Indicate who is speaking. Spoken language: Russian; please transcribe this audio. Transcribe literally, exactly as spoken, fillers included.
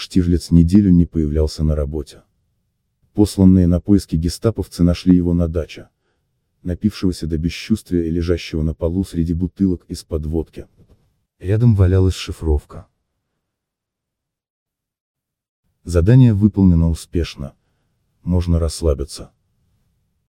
Speaker 1: Штирлиц неделю не появлялся на работе. Посланные на поиски гестаповцы нашли его на даче, напившегося до бесчувствия и лежащего на полу среди бутылок из-под водки. Рядом валялась шифровка. Задание выполнено успешно. Можно расслабиться.